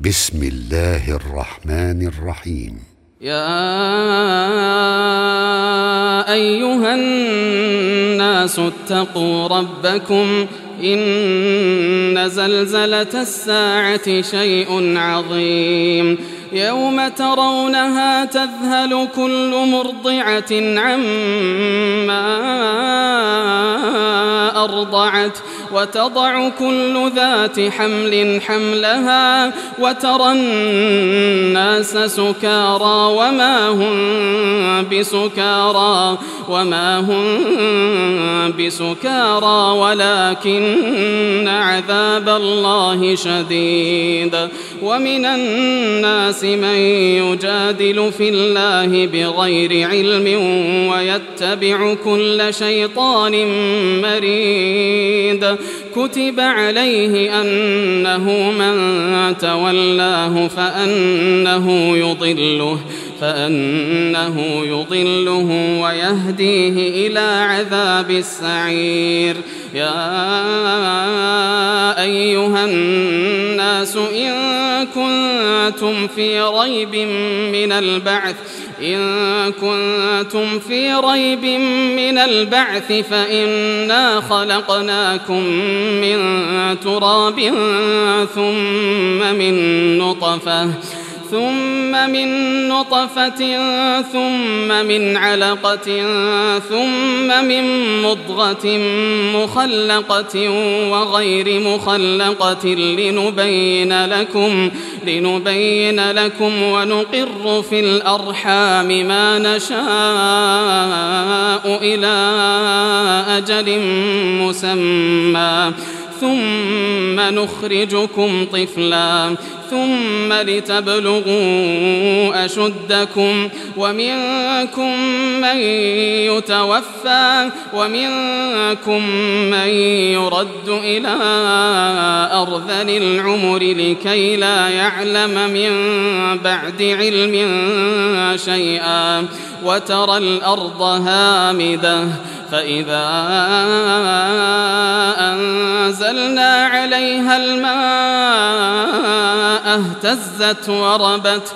بسم الله الرحمن الرحيم. يا أيها الناس اتقوا ربكم إن زلزلة الساعة شيء عظيم يوم ترونها تذهل كل مرضعة عما أرضعت وتضع كل ذات حمل حملها وترى الناس سكارى وما هم بسكارى ولكن عذاب الله شديد. ومن الناس من يجادل في الله بغير علم ويتبع كل شيطان مريد. كتب عليه أنه من تولاه فأنه يضله ويهديه إلى عذاب السعير. يا أيها الناس إن كنتم في ريب من البعث فإنا خلقناكم من تراب ثم من نطفة ثم من علقة ثم من مضغة مخلقة وغير مخلقة لنبين لكم ونقر في الأرحام ما نشاء إلى أجل مسمى ثم نخرجكم طفلا ثم لتبلغوا أشدكم ومنكم من يتوفى ومنكم من يرد إلى أرذل العمر لكي لا يعلم من بعد علم شيئا. وترى الأرض هامدة فإذا أنزلنا عليها الماء اهتزت وربت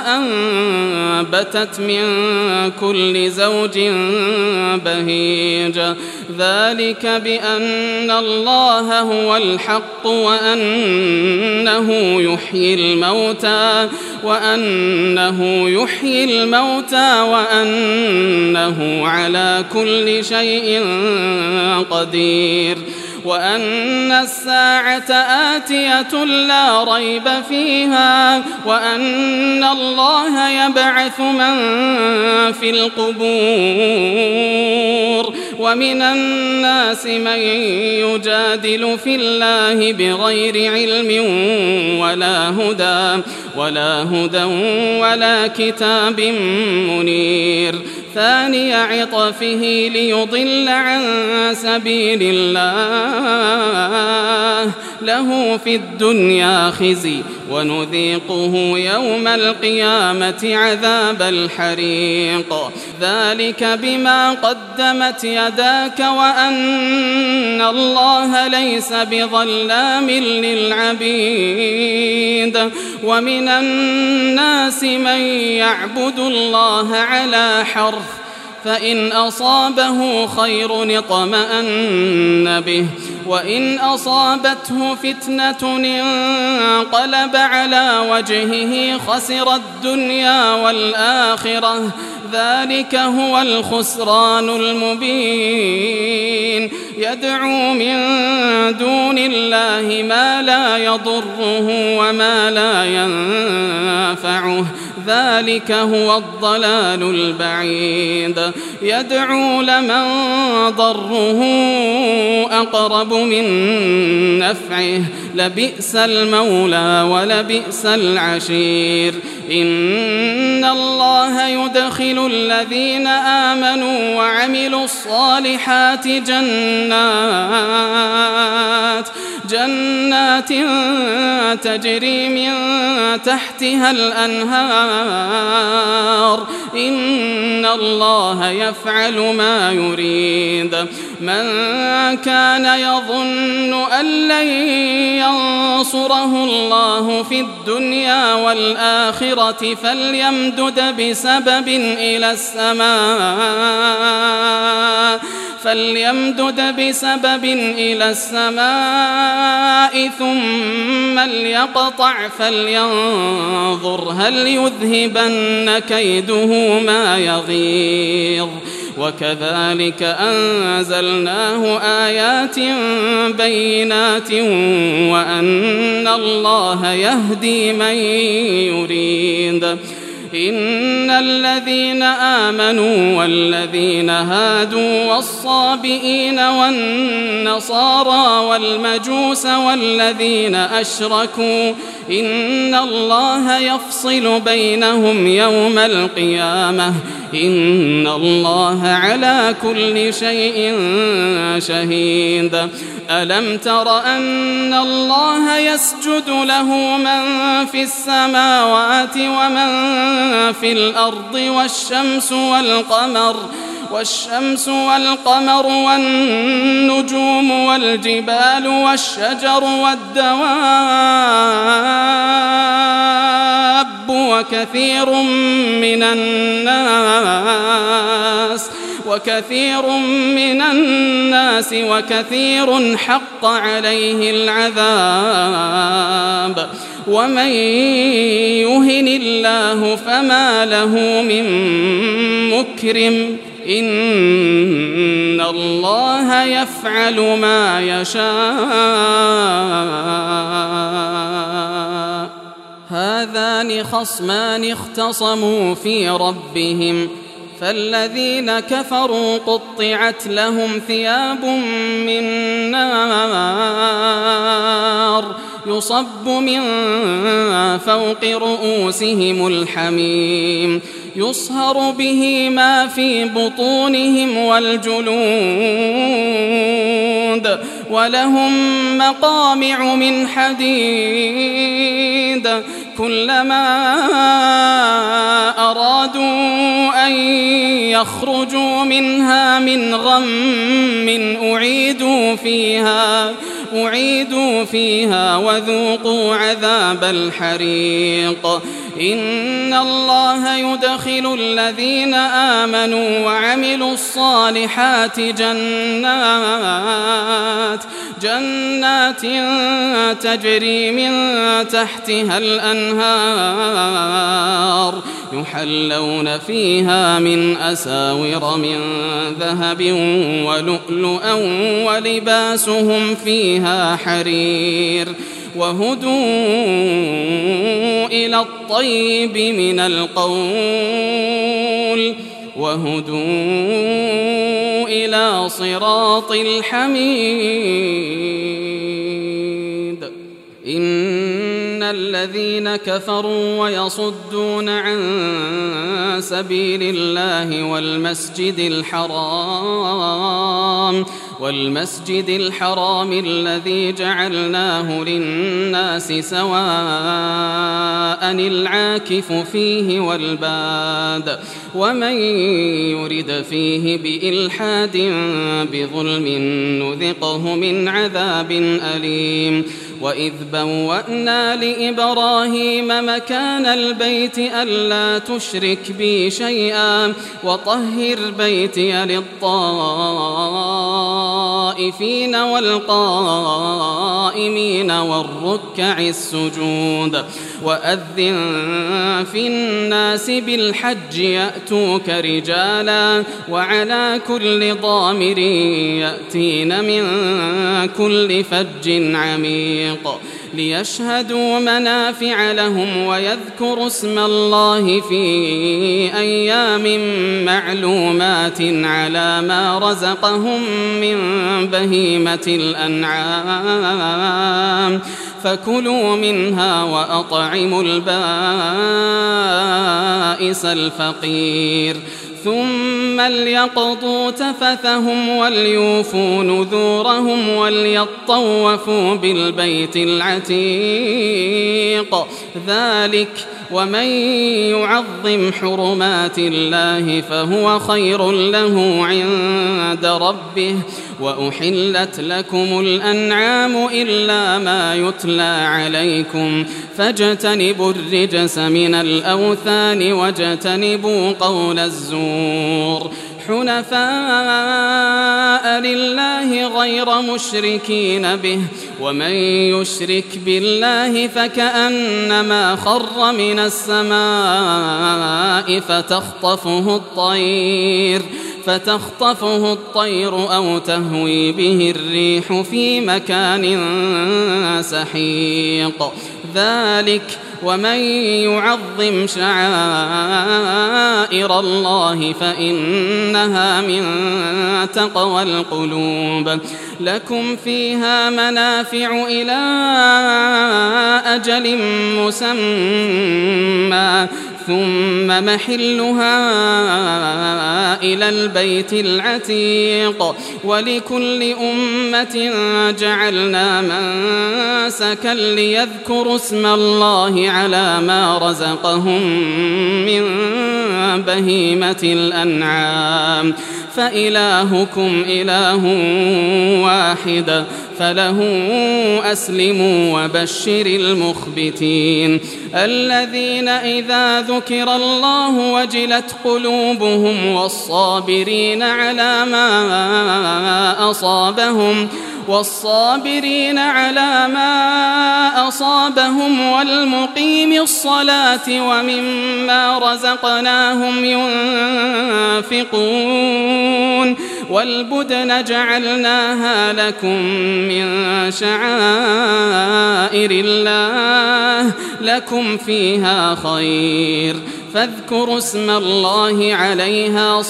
وأنبتت من كل زوج بهيج. ذلك بأن الله هو الحق وأنه يحيي الموتى وأنه على كل شيء قدير. وأن الساعة آتية لا ريب فيها وأن الله يبعث من في القبور. ومن الناس من يجادل في الله بغير علم ولا هدى ولا كتاب منير. ثاني عطفه ليضل عن سبيل الله له في الدنيا خزي ونذيقه يوم القيامة عذاب الحريق. ذلك بما قدمت يداك وأن الله ليس بظلام للعبيد. ومن الناس من يعبد الله على حرف فإن أصابه خير اطمأن به وإن أصابته فتنة انقلب على وجهه خسر الدنيا والآخرة. ذلك هو الخسران المبين. يدعو من دون الله ما لا يضره وما لا ينفعه. ذلك هو الضلال البعيد. يدعو لمن ضره أقرب من نفعه لبئس المولى ولبئس العشير. إن الله يدخل الذين آمنوا وعملوا الصالحات جنات تجري من تحتها الأنهار. إن الله يفعل ما يريد. من كان يظن أن لن ينصره الله في الدنيا والآخرة فليمدد بسبب إلى السماء ثم ليقطع فلينظر هل يذهبن كيده ما يغيظ وكذلك أنزلناه آيات بينات وأن الله يهدي من يريد إن الذين آمنوا والذين هادوا والصابئين والنصارى والمجوس والذين أشركوا إن الله يفصل بينهم يوم القيامة إن الله على كل شيء شهيد ألم تر أن الله يسجد له من في السماوات ومن في الأرض والشمس والقمر والنجوم والجبال والشجر والدواب وكثير من الناس وكثير حق عليه العذاب ومن يهن الله فما له من مكرم إن الله يفعل ما يشاء هذان خصمان اختصموا في ربهم فالذين كفروا قطعت لهم ثياب من نار يصب من فوق رؤوسهم الحميم يصهر به ما في بطونهم والجلود ولهم مقامع من حديد كلما أرادوا أن يخرجوا منها من غم أعيدوا فيها وذوقوا عذاب الحريق إن الله يدخل الذين آمنوا وعملوا الصالحات جنات تجري من تحتها الأنهار يحلون فيها من أساور من ذهب ولؤلؤا ولباسهم فيها حرير وهدوا إلى الطيب من القول وهدوا إلى صراط الحميد إن الذين كفروا ويصدون عن سبيل الله والمسجد الحرام الذي جعلناه للناس سواء العاكف فيه والباد ومن يرد فيه بإلحاد بظلم نذقه من عذاب أليم وإذ بوأنا لإبراهيم مكان البيت ألا تشرك بي شيئا وطهر بيتي للطائفين والقائمين والركع السجود وأذن في الناس بالحج يأتوك رجالا وعلى كل ضامر يأتين من كل فج عميق ليشهدوا منافع لهم ويذكروا اسم الله في أيام معلومات على ما رزقهم من بهيمة الأنعام فكلوا منها وأطعموا البائس الفقير ثم ليقضوا تفثهم وليوفوا نذورهم وليطوفوا بالبيت العتيق ومن يعظم حرمات الله فهو خير له عند ربه وأحلت لكم الأنعام إلا ما يتلى عليكم فاجتنبوا الرجس من الأوثان واجتنبوا قول الزور حنفاء لله غير مشركين به ومن يشرك بالله فكأنما خر من السماء فتخطفه الطير أو تهوي به الريح في مكان سحيق ذلك ومن يعظم شعائر الله فإنها من تقوى القلوب لكم فيها منافع إلى أجل مسمى ثم محلها إلى البيت العتيق ولكل أمة جعلنا منسكا ليذكروا اسم الله على ما رزقهم من بهيمة الأنعام فإلهكم إله واحد فله أسلموا وبشر المخبتين الذين إذا ذكر الله وجلت قلوبهم والصابرين على ما أصابهم والمقيم الصلاة ومما رزقناهم ينفقون والبدن جعلناها لكم من شعائر الله لكم فيها خير فاذكروا اسم الله عليها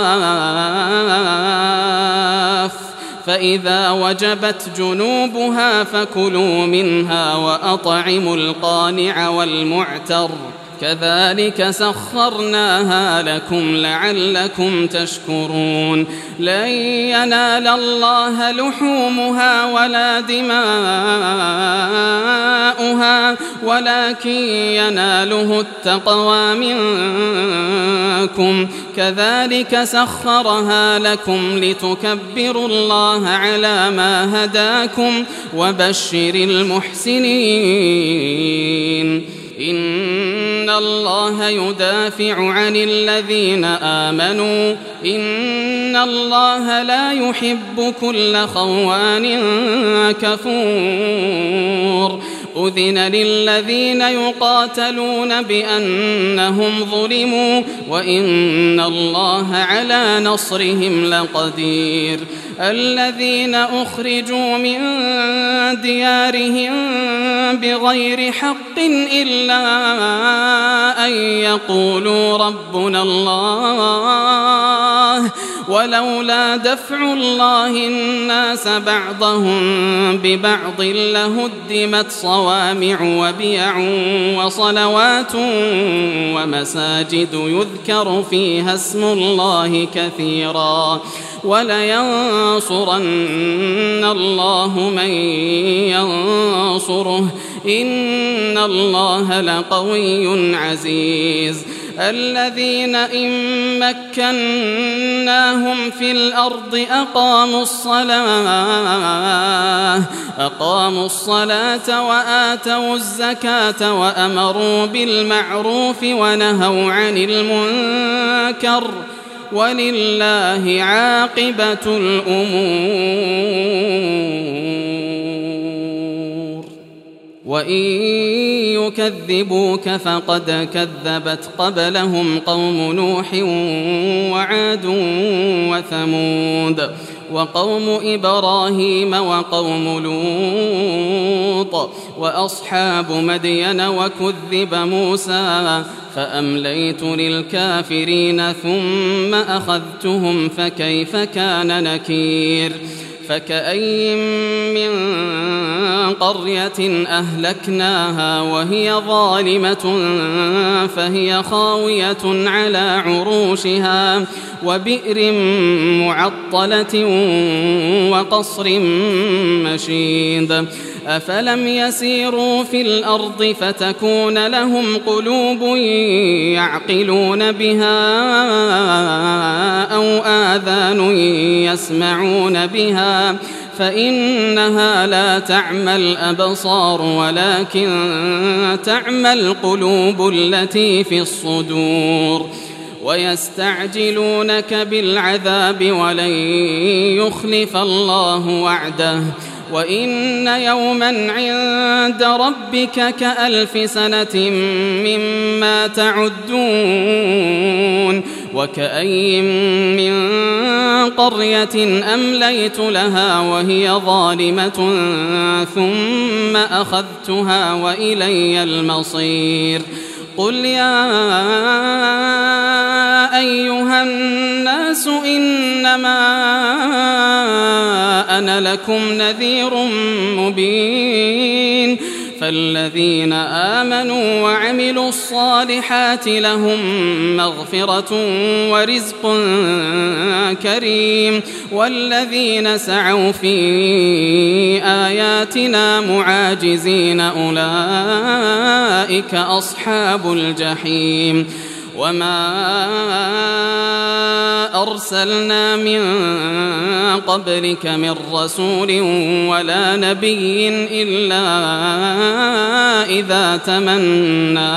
صواف فإذا وجبت جنوبها فكلوا منها وأطعموا القانع والمعتر كذلك سخرناها لكم لعلكم تشكرون لن ينال الله لحومها ولا دماؤها ولكن يناله التقوى منكم كذلك سخرها لكم لتكبروا الله على ما هداكم وبشر المحسنين إن الله يدافع عن الذين آمنوا إن الله لا يحب كل خوان كفور أذن للذين يقاتلون بأنهم ظلموا وإن الله على نصرهم لقدير الذين أخرجوا من ديارهم بغير حق إلا أن يقولوا ربنا الله ولولا دفع الله الناس بعضهم ببعض لهدمت صوامع وبيع وصلوات ومساجد يذكر فيها اسم الله كثيرا ولينصرن الله من ينصره إن الله لقوي عزيز الذين إن مكناهم في الأرض أقاموا الصلاة وآتوا الزكاة وأمروا بالمعروف ونهوا عن المنكر ولله عاقبة الأمور وإن يكذبوك فقد كذبت قبلهم قوم نوح وعاد وثمود وقوم إبراهيم وقوم لوط وأصحاب مدين وكذب موسى فأمليت للكافرين ثم أخذتهم فكيف كان نكير فكأي من قرية أهلكناها وهي ظالمة فهي خاوية على عروشها وبئر معطلة وقصر مشيد أفلم يسيروا في الأرض فتكون لهم قلوب يعقلون بها أو آذان يسمعون بها فإنها لا تعمى الأبصار ولكن تعمى القلوب التي في الصدور ويستعجلونك بالعذاب ولن يخلف الله وعده وإن يوما عند ربك كألف سنة مما تعدون وكأي من قرية أمليت لها وهي ظالمة ثم أخذتها وإلي المصير قل يا أيها الناس إنما أنا لكم نذير مبين فالذين آمنوا وعملوا الصالحات لهم مغفرة ورزق كريم والذين سعوا في آياتنا معاجزين أولئك أصحاب الجحيم وما أرسلنا من قبلك من رسول ولا نبي إلا إذا تمنى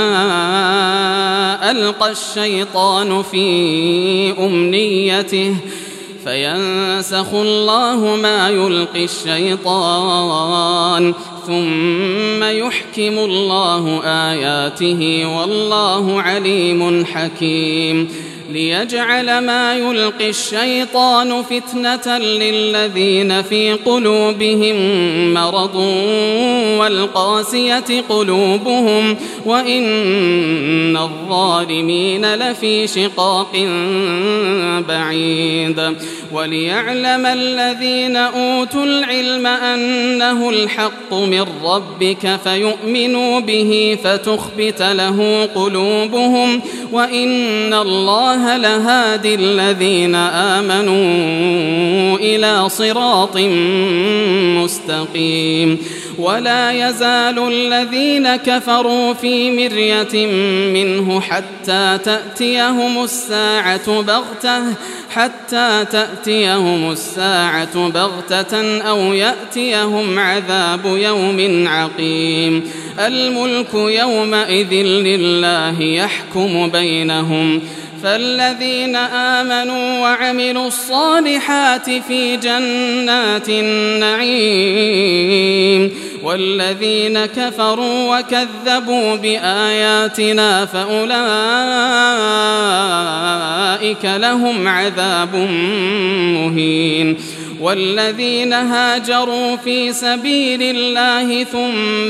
ألقى الشيطان في أمنيته فينسخ الله ما يلقي الشيطان ثم يحكم الله آياته والله عليم حكيم ليجعل ما يلقي الشيطان فتنة للذين في قلوبهم مرض والقاسية قلوبهم وإن الظالمين لفي شقاق بعيد وليعلم الذين أوتوا العلم أنه الحق من ربك فيؤمنوا به فتخبت له قلوبهم وإن الله لهادي الذين آمنوا إلى صراط مستقيم ولا يزال الذين كفروا في مرية منه حتى تأتيهم الساعة بغتة أو يأتيهم عذاب يوم عقيم الملك يومئذ لله يحكم بينهم فالذين آمنوا وعملوا الصالحات في جنات النعيم والذين كفروا وكذبوا بآياتنا فأولئك لهم عذاب مهين والذين هاجروا في سبيل الله ثم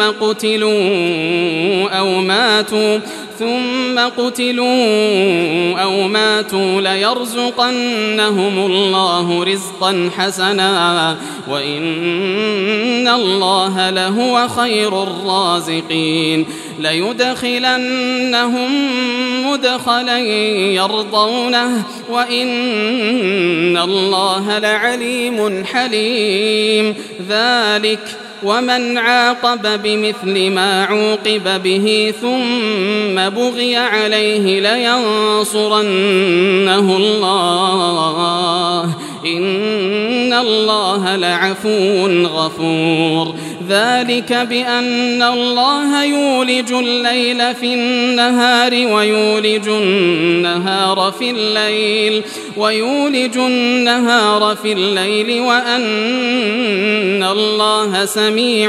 قتلوا أو ماتوا ليرزقنهم الله رزقا حسنا وإن الله لهو خير الرازقين ليدخلنهم مدخلا يرضونه وإن الله لعليم حليم ذلك ومن عاقب بمثل ما عوقب به ثم بغي عليه لينصرنه الله إن الله لعفو غفور ذلك بأن الله يولج الليل في النهار ويولج النهار في الليل وأن الله سميع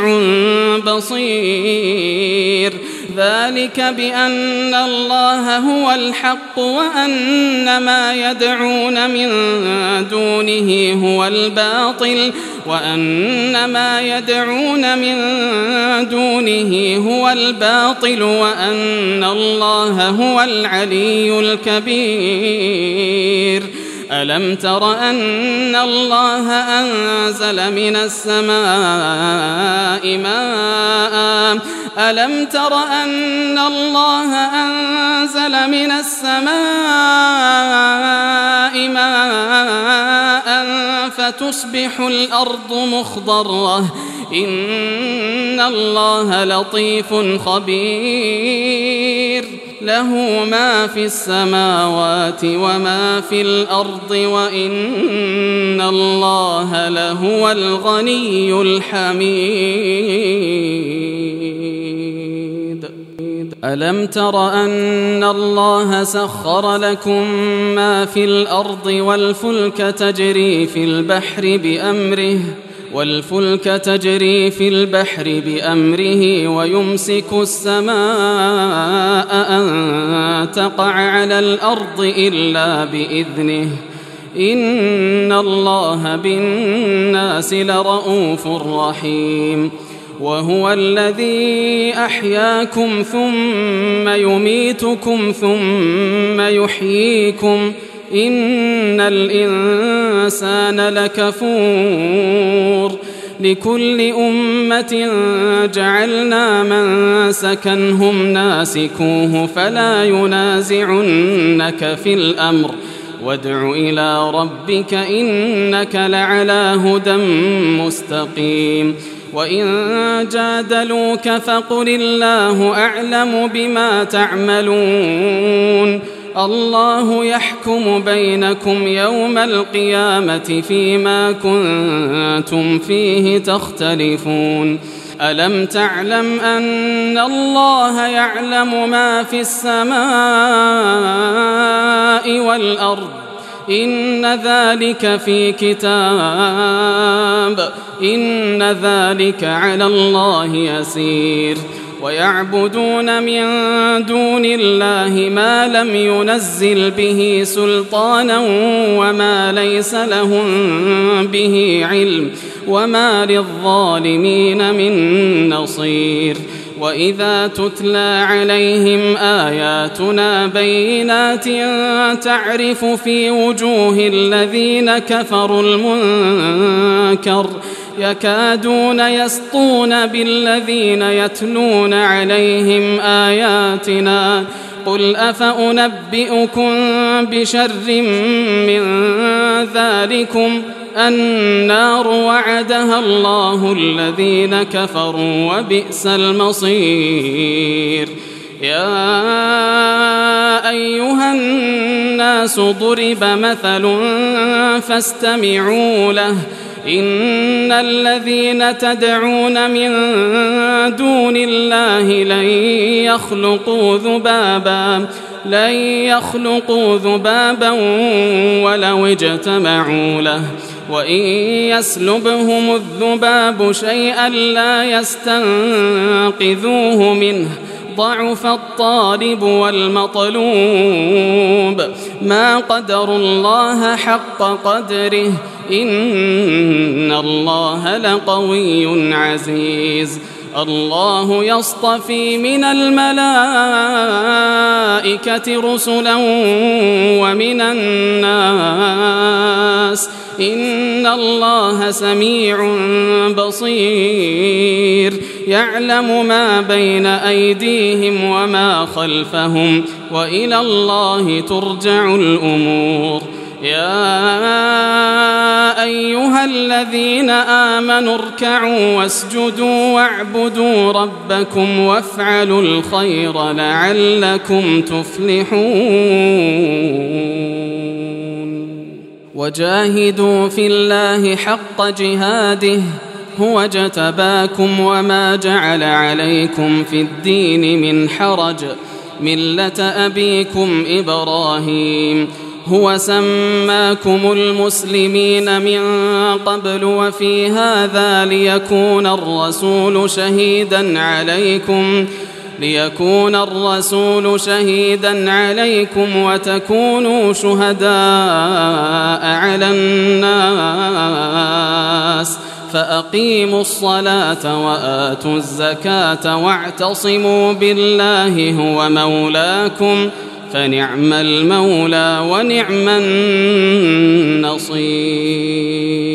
بصير ذلك بأن الله هو الحق وأن ما يدعون من دونه هو الباطل وأن الله هو العلي الكبير ألم تر أن الله أنزل من السماء ماء تصبح الأرض مخضرة إن الله لطيف خبير له ما في السماوات وما في الأرض وإن الله لهو الغني الحميد ألم تر أن الله سخر لكم ما في الأرض والفلك تجري في البحر بأمره ويمسك السماء أن تقع على الأرض إلا بإذنه إن الله بالناس لرءوف رحيم وهو الذي أحياكم ثم يميتكم ثم يحييكم إن الإنسان لكفور لكل أمة جعلنا منسكا هم ناسكوه فلا ينازعنك في الأمر وادع إلى ربك إنك لعلى هدى مستقيم وإن جادلوك فقل الله أعلم بما تعملون الله يحكم بينكم يوم القيامة فيما كنتم فيه تختلفون ألم تعلم أن الله يعلم ما في السماء والأرض إن ذلك في كتاب إن ذلك على الله يسير ويعبدون من دون الله ما لم ينزل به سلطانا وما ليس لهم به علم وما للظالمين من نصير وإذا تتلى عليهم آياتنا بينات تعرف في وجوه الذين كفروا المنكر يكادون يسطون بالذين يتلون عليهم آياتنا قل أفأنبئكم بشر من ذلكم النار وعدها الله الذين كفروا وبئس المصير يا أيها الناس ضرب مثل فاستمعوا له إن الذين تدعون من دون الله لن يخلقوا ذبابا ولو اجتمعوا له وإن يسلبهم الذباب شيئا لا يستنقذوه منه ضعف الطالب والمطلوب ما قدروا الله حق قدره إن الله لقوي عزيز الله يصطفي من الملائكة رسلا ومن الناس إن الله سميع بصير يعلم ما بين أيديهم وما خلفهم وإلى الله ترجع الأمور يا أيها الذين آمنوا اركعوا واسجدوا واعبدوا ربكم وافعلوا الخير لعلكم تفلحون وجاهدوا في الله حق جهاده هو اجتباكم وما جعل عليكم في الدين من حرج ملة أبيكم إبراهيم هو سماكم المسلمين من قبل وفي هذا ليكون الرسول شهيدا عليكم وتكونوا شهداء على الناس فأقيموا الصلاة وآتوا الزكاة واعتصموا بالله هو مولاكم فنعم المولى ونعم النصير